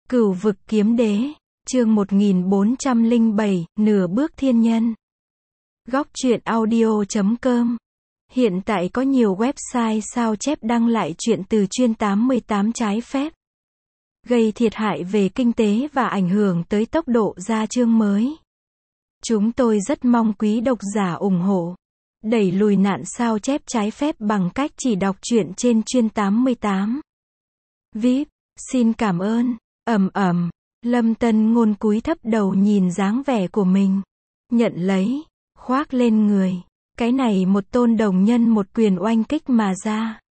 Cửu vực kiếm đế, chương 1407, nửa bước thiên nhân. Góc truyện audio.com. Hiện tại có nhiều website sao chép đăng lại truyện từ chuyên 88 trái phép, gây thiệt hại về kinh tế và ảnh hưởng tới tốc độ ra chương mới. Chúng tôi rất mong quý độc giả ủng hộ, đẩy lùi nạn sao chép trái phép bằng cách chỉ đọc truyện trên chuyên 88. VIP, xin cảm ơn. Lâm Tân Ngôn cúi thấp đầu nhìn dáng vẻ của mình, nhận lấy, khoác lên người. Cái này một tôn đồng nhân một quyền oanh kích mà ra.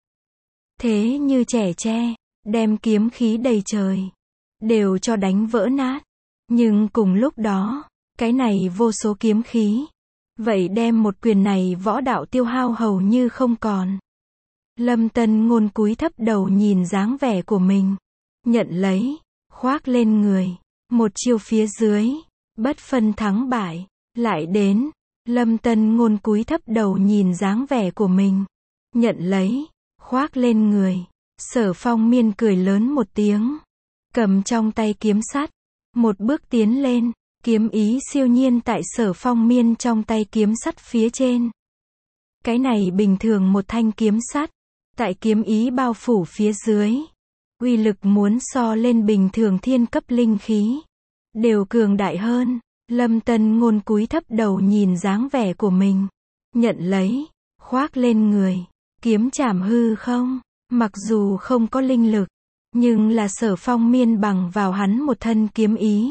Thế như trẻ tre, đem kiếm khí đầy trời, đều cho đánh vỡ nát. Nhưng cùng lúc đó, cái này vô số kiếm khí, vậy đem một quyền này võ đạo tiêu hao hầu như không còn. Lâm Tân Ngôn cúi thấp đầu nhìn dáng vẻ của mình, nhận lấy, khoác lên người. Một chiêu phía dưới, bất phân thắng bại, lại đến. Lâm Tân Ngôn cúi thấp đầu nhìn dáng vẻ của mình, nhận lấy, khoác lên người. Sở Phong Miên cười lớn một tiếng, cầm trong tay kiếm sắt, một bước tiến lên, kiếm ý siêu nhiên tại Sở Phong Miên trong tay kiếm sắt phía trên. Cái này bình thường một thanh kiếm sắt, tại kiếm ý bao phủ phía dưới, uy lực muốn so lên bình thường thiên cấp linh khí, đều cường đại hơn. Lâm Tân Ngôn cúi thấp đầu nhìn dáng vẻ của mình, nhận lấy, khoác lên người. Kiếm chảm hư không, mặc dù không có linh lực, nhưng là Sở Phong Miên bằng vào hắn một thân kiếm ý,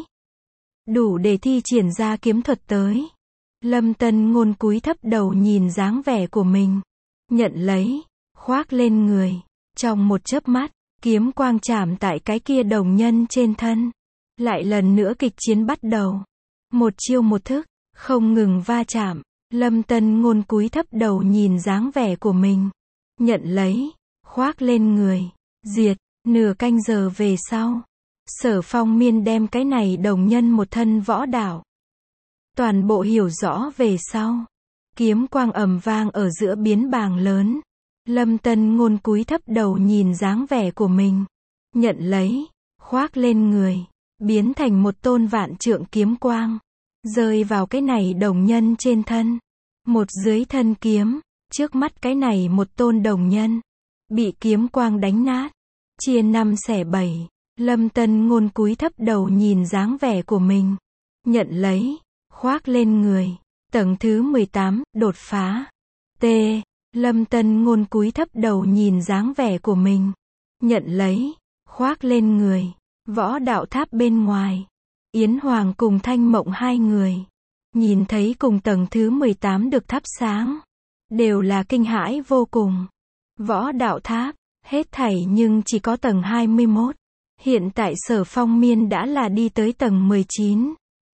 đủ để thi triển ra kiếm thuật tới. Lâm Tân Ngôn cúi thấp đầu nhìn dáng vẻ của mình, nhận lấy, khoác lên người. Trong một chớp mắt, kiếm quang chạm tại cái kia đồng nhân trên thân. Lại lần nữa kịch chiến bắt đầu. Một chiêu một thức, không ngừng va chạm. Lâm Tân Ngôn cúi thấp đầu nhìn dáng vẻ của mình, nhận lấy, khoác lên người. Diệt. Nửa canh giờ về sau, Sở Phong Miên đem cái này đồng nhân một thân võ đạo toàn bộ hiểu rõ về sau. Kiếm quang ầm vang ở giữa biến bàng lớn. Lâm Tân Ngôn cúi thấp đầu nhìn dáng vẻ của mình, nhận lấy, khoác lên người. Biến thành một tôn vạn trượng kiếm quang, rơi vào cái này đồng nhân trên thân. Một dưới thân kiếm, trước mắt cái này một tôn đồng nhân, bị kiếm quang đánh nát, chia 5 xẻ 7. Lâm Tân Ngôn cúi thấp đầu nhìn dáng vẻ của mình, nhận lấy, khoác lên người. Tầng thứ 18, đột phá. T. Lâm Tân Ngôn cúi thấp đầu nhìn dáng vẻ của mình, nhận lấy, khoác lên người. Võ đạo tháp bên ngoài, Yến Hoàng cùng Thanh Mộng hai người, nhìn thấy cùng tầng thứ 18 được thắp sáng, đều là kinh hãi vô cùng. Võ đạo tháp, hết thảy nhưng chỉ có tầng 21. Hiện tại Sở Phong Miên đã là đi tới tầng 19.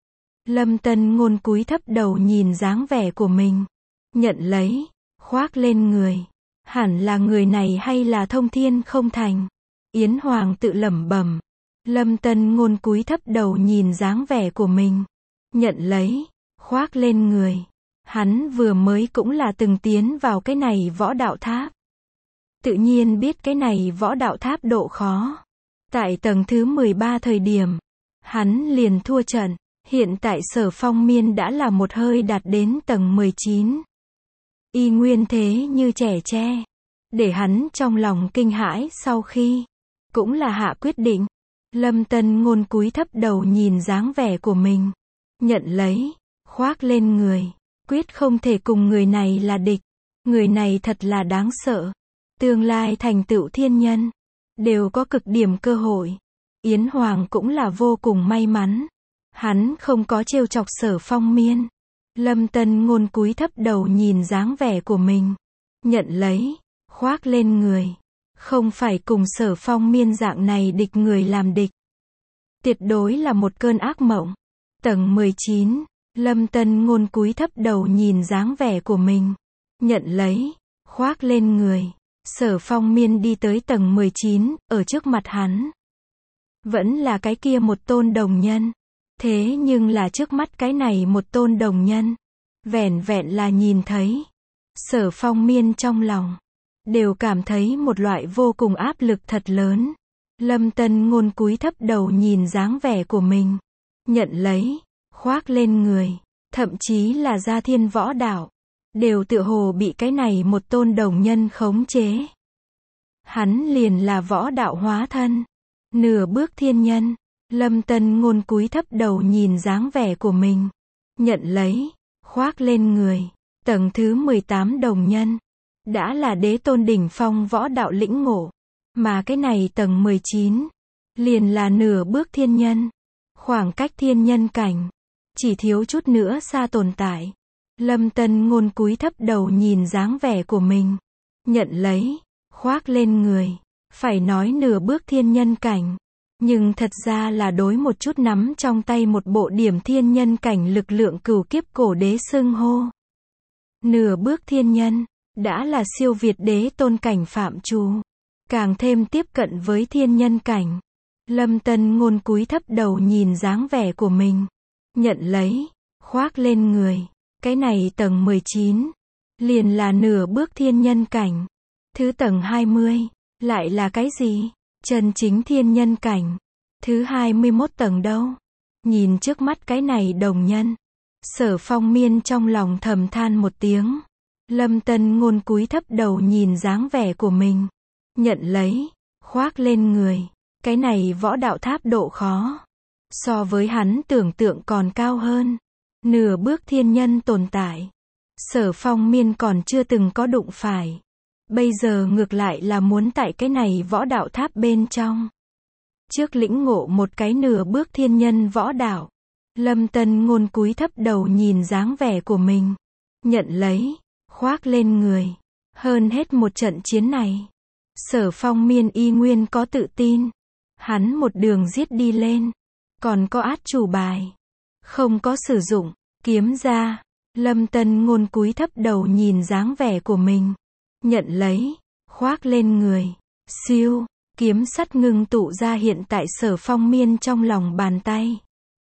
Lâm Tân Ngôn cúi thấp đầu nhìn dáng vẻ của mình, nhận lấy, khoác lên người. Hẳn là người này hay là thông thiên không thành? Yến Hoàng tự lẩm bẩm. Lâm Tân Ngôn cúi thấp đầu nhìn dáng vẻ của mình, nhận lấy, khoác lên người. Hắn vừa mới cũng là từng tiến vào cái này võ đạo tháp, tự nhiên biết cái này võ đạo tháp độ khó. Tại tầng thứ 13 thời điểm, hắn liền thua trận. Hiện tại Sở Phong Miên đã là một hơi đạt đến tầng 19. Y nguyên thế như trẻ tre, để hắn trong lòng kinh hãi. Sau khi cũng là hạ quyết định, Lâm Tân Ngôn cúi thấp đầu nhìn dáng vẻ của mình, nhận lấy, khoác lên người. Quyết không thể cùng người này là địch. Người này thật là đáng sợ. Tương lai thành tựu thiên nhân, đều có cực điểm cơ hội. Yến Hoàng cũng là vô cùng may mắn. Hắn không có trêu chọc Sở Phong Miên. Lâm Tân Ngôn cúi thấp đầu nhìn dáng vẻ của mình, nhận lấy, khoác lên người. Không phải cùng Sở Phong Miên dạng này địch người làm địch, tuyệt đối là một cơn ác mộng. Tầng 19, Lâm Tân Ngôn cúi thấp đầu nhìn dáng vẻ của mình, nhận lấy, khoác lên người. Sở Phong Miên đi tới tầng 19, ở trước mặt hắn vẫn là cái kia một tôn đồng nhân. Thế nhưng là trước mắt cái này một tôn đồng nhân, vẻn vẹn là nhìn thấy, Sở Phong Miên trong lòng đều cảm thấy một loại vô cùng áp lực thật lớn. Lâm Tân Ngôn cúi thấp đầu nhìn dáng vẻ của mình. Nhận lấy, khoác lên người. Thậm chí là gia thiên võ đạo. Đều tựa hồ bị cái này một tôn đồng nhân khống chế. Hắn liền là võ đạo hóa thân. Nửa bước thiên nhân. Lâm Tân Ngôn cúi thấp đầu nhìn dáng vẻ của mình. Nhận lấy, khoác lên người. Tầng thứ 18 đồng nhân. Đã là đế tôn đỉnh phong võ đạo lĩnh ngộ. Mà cái này tầng 19. Liền là nửa bước thiên nhân. Khoảng cách thiên nhân cảnh. Chỉ thiếu chút nữa xa tồn tại. Lâm Tân Ngôn cúi thấp đầu nhìn dáng vẻ của mình. Nhận lấy, khoác lên người. Phải nói nửa bước thiên nhân cảnh. Nhưng thật ra là đối một chút nắm trong tay một bộ điểm thiên nhân cảnh lực lượng cửu kiếp cổ đế xưng hô. Nửa bước thiên nhân, đã là siêu việt đế tôn cảnh phạm trù. Càng thêm tiếp cận với thiên nhân cảnh. Lâm Tân Ngôn cúi thấp đầu nhìn dáng vẻ của mình. Nhận lấy, khoác lên người. Cái này tầng 19. Liền là nửa bước thiên nhân cảnh. Thứ tầng 20. Lại là cái gì? Chân chính thiên nhân cảnh. Thứ 21 tầng đâu? Nhìn trước mắt cái này đồng nhân. Sở Phong Miên trong lòng thầm than một tiếng. Lâm Tân Ngôn cúi thấp đầu nhìn dáng vẻ của mình. Nhận lấy, khoác lên người. Cái này võ đạo tháp độ khó. So với hắn tưởng tượng còn cao hơn. Nửa bước thiên nhân tồn tại. Sở Phong Miên còn chưa từng có đụng phải. Bây giờ ngược lại là muốn tại cái này võ đạo tháp bên trong. Trước lĩnh ngộ một cái nửa bước thiên nhân võ đạo. Lâm Tân Ngôn cúi thấp đầu nhìn dáng vẻ của mình. Nhận lấy, khoác lên người. Hơn hết một trận chiến này. Sở Phong Miên y nguyên có tự tin. Hắn một đường giết đi lên. Còn có át chủ bài. Không có sử dụng, kiếm ra. Lâm Tân Ngôn cúi thấp đầu nhìn dáng vẻ của mình. Nhận lấy, khoác lên người. Siêu, kiếm sắt ngưng tụ ra hiện tại Sở Phong Miên trong lòng bàn tay.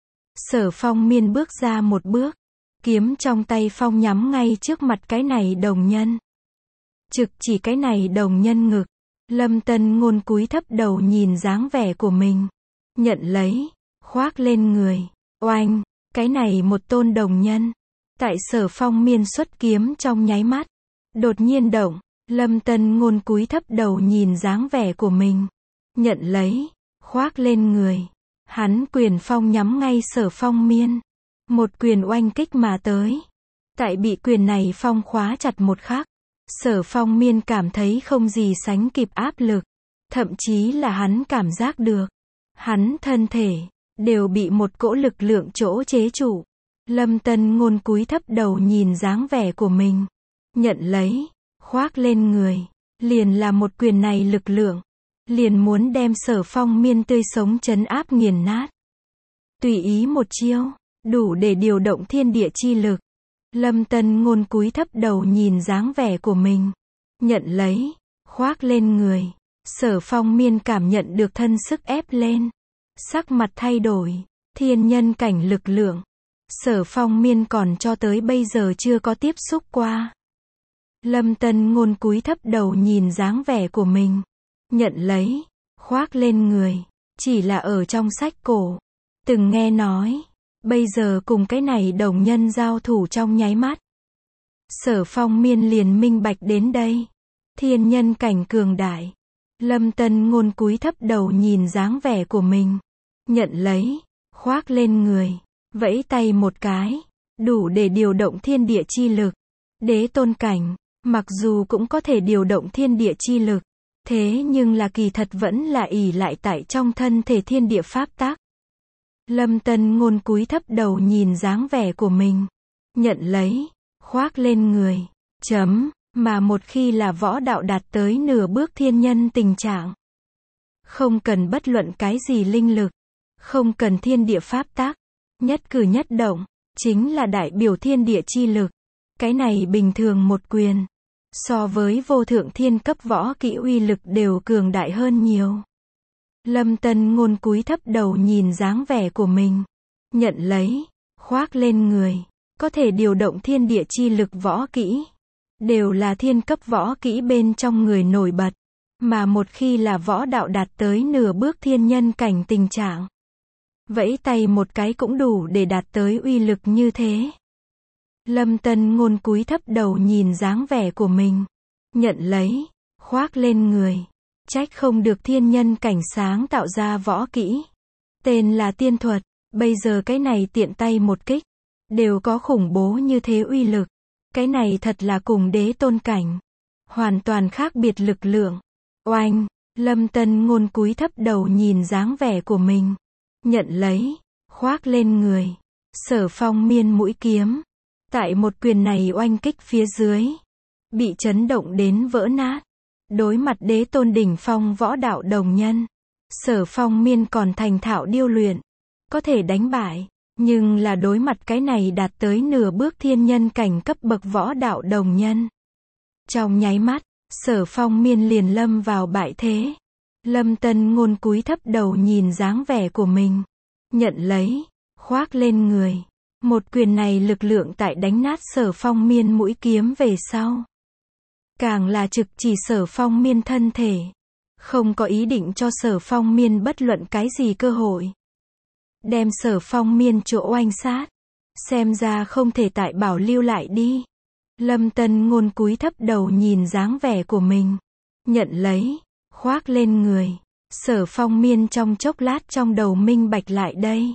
Sở Phong Miên bước ra một bước. Kiếm trong tay phong nhắm ngay trước mặt cái này đồng nhân. Trực chỉ cái này đồng nhân ngực. Lâm Tân Ngôn cúi thấp đầu nhìn dáng vẻ của mình. Nhận lấy, khoác lên người. Oanh, cái này một tôn đồng nhân. Tại Sở Phong Miên xuất kiếm trong nháy mắt. Đột nhiên động. Lâm Tân Ngôn cúi thấp đầu nhìn dáng vẻ của mình. Nhận lấy, khoác lên người. Hắn quyền phong nhắm ngay Sở Phong Miên. Một quyền oanh kích mà tới. Tại bị quyền này phong khóa chặt một khắc. Sở Phong Miên cảm thấy không gì sánh kịp áp lực. Thậm chí là hắn cảm giác được. Hắn thân thể, đều bị một cỗ lực lượng chỗ chế trụ. Lâm Tân Ngôn cúi thấp đầu nhìn dáng vẻ của mình. Nhận lấy, khoác lên người. Liền là một quyền này lực lượng. Liền muốn đem Sở Phong Miên tươi sống trấn áp nghiền nát. Tùy ý một chiêu, đủ để điều động thiên địa chi lực. Lâm Tân Ngôn cúi thấp đầu nhìn dáng vẻ của mình. Nhận lấy, khoác lên người. Sở Phong Miên cảm nhận được thân sức ép lên. Sắc mặt thay đổi. Thiên nhân cảnh lực lượng. Sở Phong Miên còn cho tới bây giờ chưa có tiếp xúc qua. Lâm Tân Ngôn cúi thấp đầu nhìn dáng vẻ của mình. Nhận lấy, khoác lên người. Chỉ là ở trong sách cổ. Từng nghe nói. Bây giờ cùng cái này đồng nhân giao thủ trong nháy mắt. Sở Phong Miên liền minh bạch đến đây. Thiên nhân cảnh cường đại. Lâm Tân Ngôn cúi thấp đầu nhìn dáng vẻ của mình. Nhận lấy, khoác lên người. Vẫy tay một cái. Đủ để điều động thiên địa chi lực. Đế tôn cảnh. Mặc dù cũng có thể điều động thiên địa chi lực. Thế nhưng là kỳ thật vẫn là ỷ lại tại trong thân thể thiên địa pháp tắc. Lâm Tân Ngôn cúi thấp đầu nhìn dáng vẻ của mình. Nhận lấy, khoác lên người. Mà một khi là võ đạo đạt tới nửa bước thiên nhân tình trạng. Không cần bất luận cái gì linh lực. Không cần thiên địa pháp tắc. Nhất cử nhất động, chính là đại biểu thiên địa chi lực. Cái này bình thường một quyền. So với vô thượng thiên cấp võ kỹ uy lực đều cường đại hơn nhiều. Lâm Tân Ngôn cúi thấp đầu nhìn dáng vẻ của mình. Nhận lấy, khoác lên người. Có thể điều động thiên địa chi lực võ kỹ. Đều là thiên cấp võ kỹ bên trong người nổi bật. Mà một khi là võ đạo đạt tới nửa bước thiên nhân cảnh tình trạng, vẫy tay một cái cũng đủ để đạt tới uy lực như thế. Lâm Tân Ngôn cúi thấp đầu nhìn dáng vẻ của mình. Nhận lấy, khoác lên người. Trách không được thiên nhân cảnh sáng tạo ra võ kỹ. Tên là tiên thuật, bây giờ cái này tiện tay một kích. Đều có khủng bố như thế uy lực. Cái này thật là cùng đế tôn cảnh. Hoàn toàn khác biệt lực lượng. Oanh, Lâm Tân Ngôn cúi thấp đầu nhìn dáng vẻ của mình. Nhận lấy, khoác lên người. Sở Phong Miên mũi kiếm. Tại một quyền này oanh kích phía dưới. Bị chấn động đến vỡ nát. Đối mặt đế tôn đỉnh phong võ đạo đồng nhân. Sở Phong Miên còn thành thạo điêu luyện. Có thể đánh bại. Nhưng là đối mặt cái này đạt tới nửa bước thiên nhân cảnh cấp bậc võ đạo đồng nhân. Trong nháy mắt, Sở Phong Miên liền lâm vào bại thế. Lâm Tân Ngôn cúi thấp đầu nhìn dáng vẻ của mình. Nhận lấy, khoác lên người. Một quyền này lực lượng tại đánh nát Sở Phong Miên mũi kiếm về sau. Càng là trực chỉ Sở Phong Miên thân thể. Không có ý định cho Sở Phong Miên bất luận cái gì cơ hội. Đem Sở Phong Miên chỗ oanh sát. Xem ra không thể tại bảo lưu lại đi. Lâm Tân Ngôn cúi thấp đầu nhìn dáng vẻ của mình. Nhận lấy, khoác lên người. Sở Phong Miên trong chốc lát trong đầu minh bạch lại đây.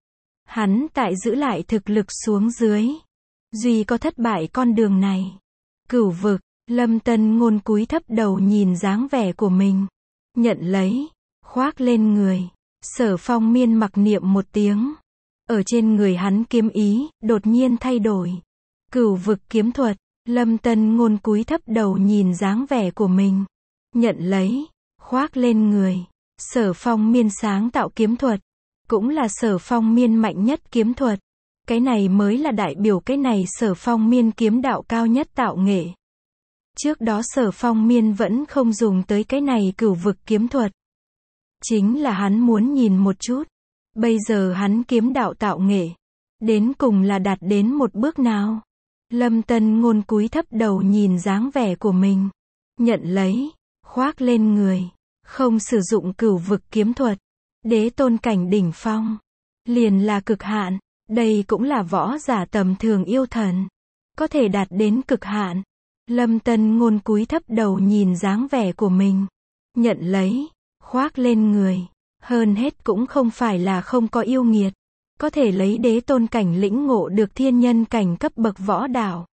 Hắn tại giữ lại thực lực xuống dưới. Duy có thất bại con đường này. Cửu vực, Lâm Tân Ngôn cúi thấp đầu nhìn dáng vẻ của mình. Nhận lấy, khoác lên người. Sở Phong Miên mặc niệm một tiếng. Ở trên người hắn kiếm ý, đột nhiên thay đổi. Cửu vực kiếm thuật, Lâm Tân Ngôn cúi thấp đầu nhìn dáng vẻ của mình. Nhận lấy, khoác lên người. Sở Phong Miên sáng tạo kiếm thuật. Cũng là Sở Phong Miên mạnh nhất kiếm thuật. Cái này mới là đại biểu cái này Sở Phong Miên kiếm đạo cao nhất tạo nghệ. Trước đó Sở Phong Miên vẫn không dùng tới cái này cửu vực kiếm thuật. Chính là hắn muốn nhìn một chút. Bây giờ hắn kiếm đạo tạo nghệ. Đến cùng là đạt đến một bước nào. Lâm Tân Ngôn cúi thấp đầu nhìn dáng vẻ của mình. Nhận lấy, khoác lên người. Không sử dụng cửu vực kiếm thuật. Đế tôn cảnh đỉnh phong. Liền là cực hạn. Đây cũng là võ giả tầm thường yêu thần. Có thể đạt đến cực hạn. Lâm Tân Ngôn cúi thấp đầu nhìn dáng vẻ của mình. Nhận lấy, khoác lên người. Hơn hết cũng không phải là không có yêu nghiệt. Có thể lấy đế tôn cảnh lĩnh ngộ được thiên nhân cảnh cấp bậc võ đạo.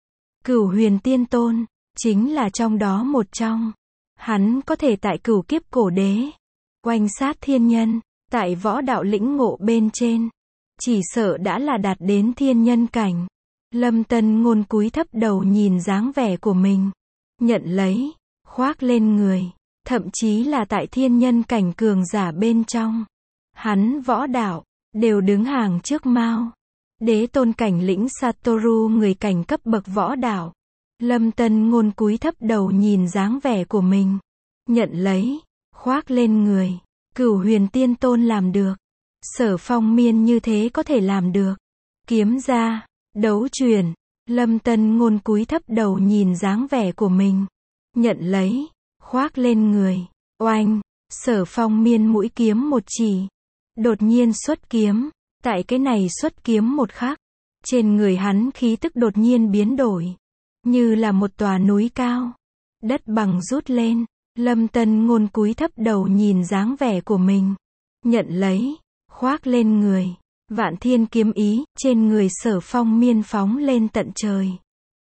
Cửu Huyền Tiên Tôn, chính là trong đó một trong. Hắn có thể tại cửu kiếp cổ đế. Oanh sát thiên nhân, tại võ đạo lĩnh ngộ bên trên. Chỉ sợ đã là đạt đến thiên nhân cảnh. Lâm Tân Ngôn cúi thấp đầu nhìn dáng vẻ của mình. Nhận lấy, khoác lên người. Thậm chí là tại thiên nhân cảnh cường giả bên trong. Hắn võ đạo, đều đứng hàng trước Mao. Đế tôn cảnh lĩnh Satoru người cảnh cấp bậc võ đạo. Lâm Tân Ngôn cúi thấp đầu nhìn dáng vẻ của mình. Nhận lấy, khoác lên người. Cửu Huyền Tiên Tôn làm được. Sở Phong Miên như thế có thể làm được. Kiếm ra, đấu truyền. Lâm Tân Ngôn cúi thấp đầu nhìn dáng vẻ của mình. Nhận lấy, khoác lên người. Oanh, Sở Phong Miên mũi kiếm một chỉ. Đột nhiên xuất kiếm. Tại cái này xuất kiếm một khắc. Trên người hắn khí tức đột nhiên biến đổi. Như là một tòa núi cao. Đất bằng rút lên. Lâm Tân Ngôn cúi thấp đầu nhìn dáng vẻ của mình. Nhận lấy, khoác lên người. Vạn thiên kiếm ý, trên người Sở Phong Miên phóng lên tận trời.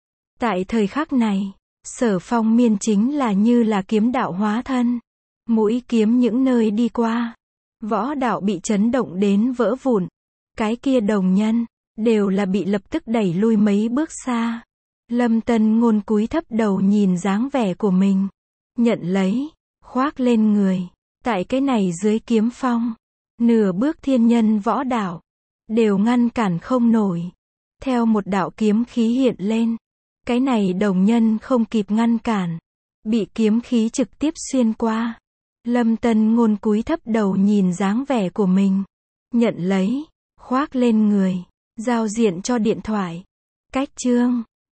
Tại thời khắc này, Sở Phong Miên chính là như là kiếm đạo hóa thân. Mũi kiếm những nơi đi qua. Võ đạo bị chấn động đến vỡ vụn. Cái kia đồng nhân, đều là bị lập tức đẩy lui mấy bước xa. Lâm Tân Ngôn cúi thấp đầu nhìn dáng vẻ của mình. Nhận lấy, khoác lên người. Tại cái này dưới kiếm phong. Nửa bước thiên nhân võ đạo. Đều ngăn cản không nổi. Theo một đạo kiếm khí hiện lên. Cái này đồng nhân không kịp ngăn cản. Bị kiếm khí trực tiếp xuyên qua. Lâm Tân Ngôn cúi thấp đầu nhìn dáng vẻ của mình. Nhận lấy, khoác lên người. Giao diện cho điện thoại. Cách chương